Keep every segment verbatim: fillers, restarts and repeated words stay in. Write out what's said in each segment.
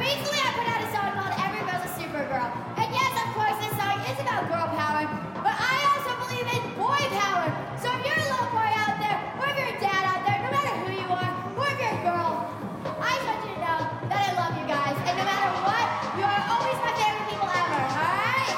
recently I put out a song called Every Girl's a Supergirl. And yes, of course, this song is about girl power, but I also believe in boy power. So if you're a little boy out there, or if you're a dad out there, no matter who you are, or if you're a girl, I just want you to know that I love you guys. And no matter what, you are always my favorite people ever, alright?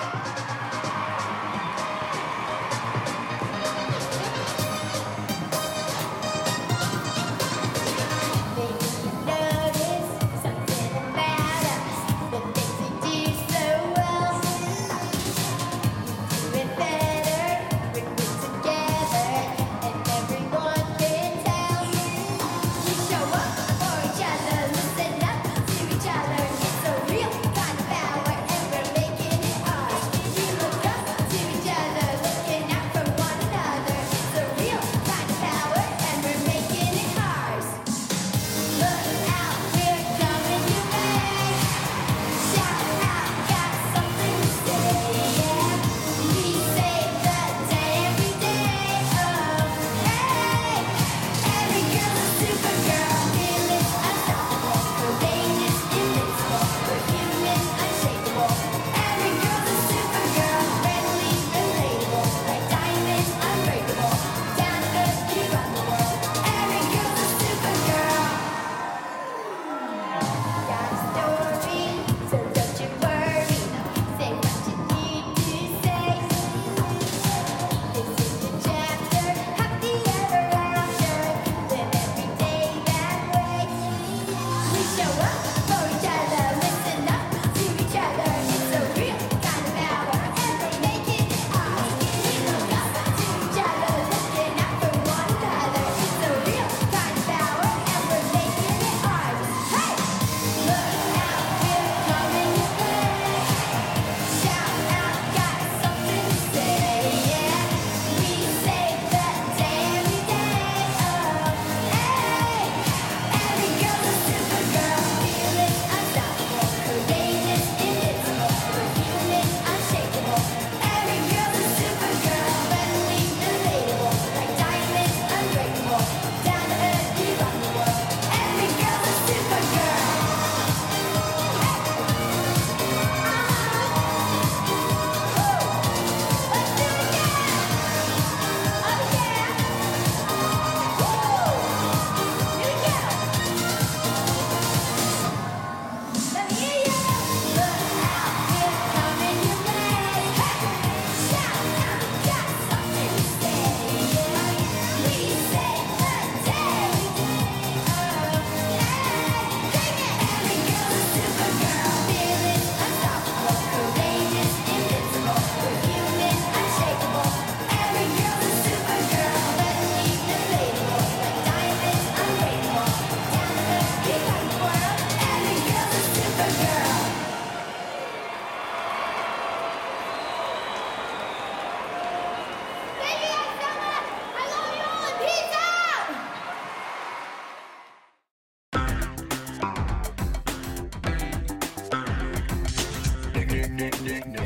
Nick, Nick, Nick.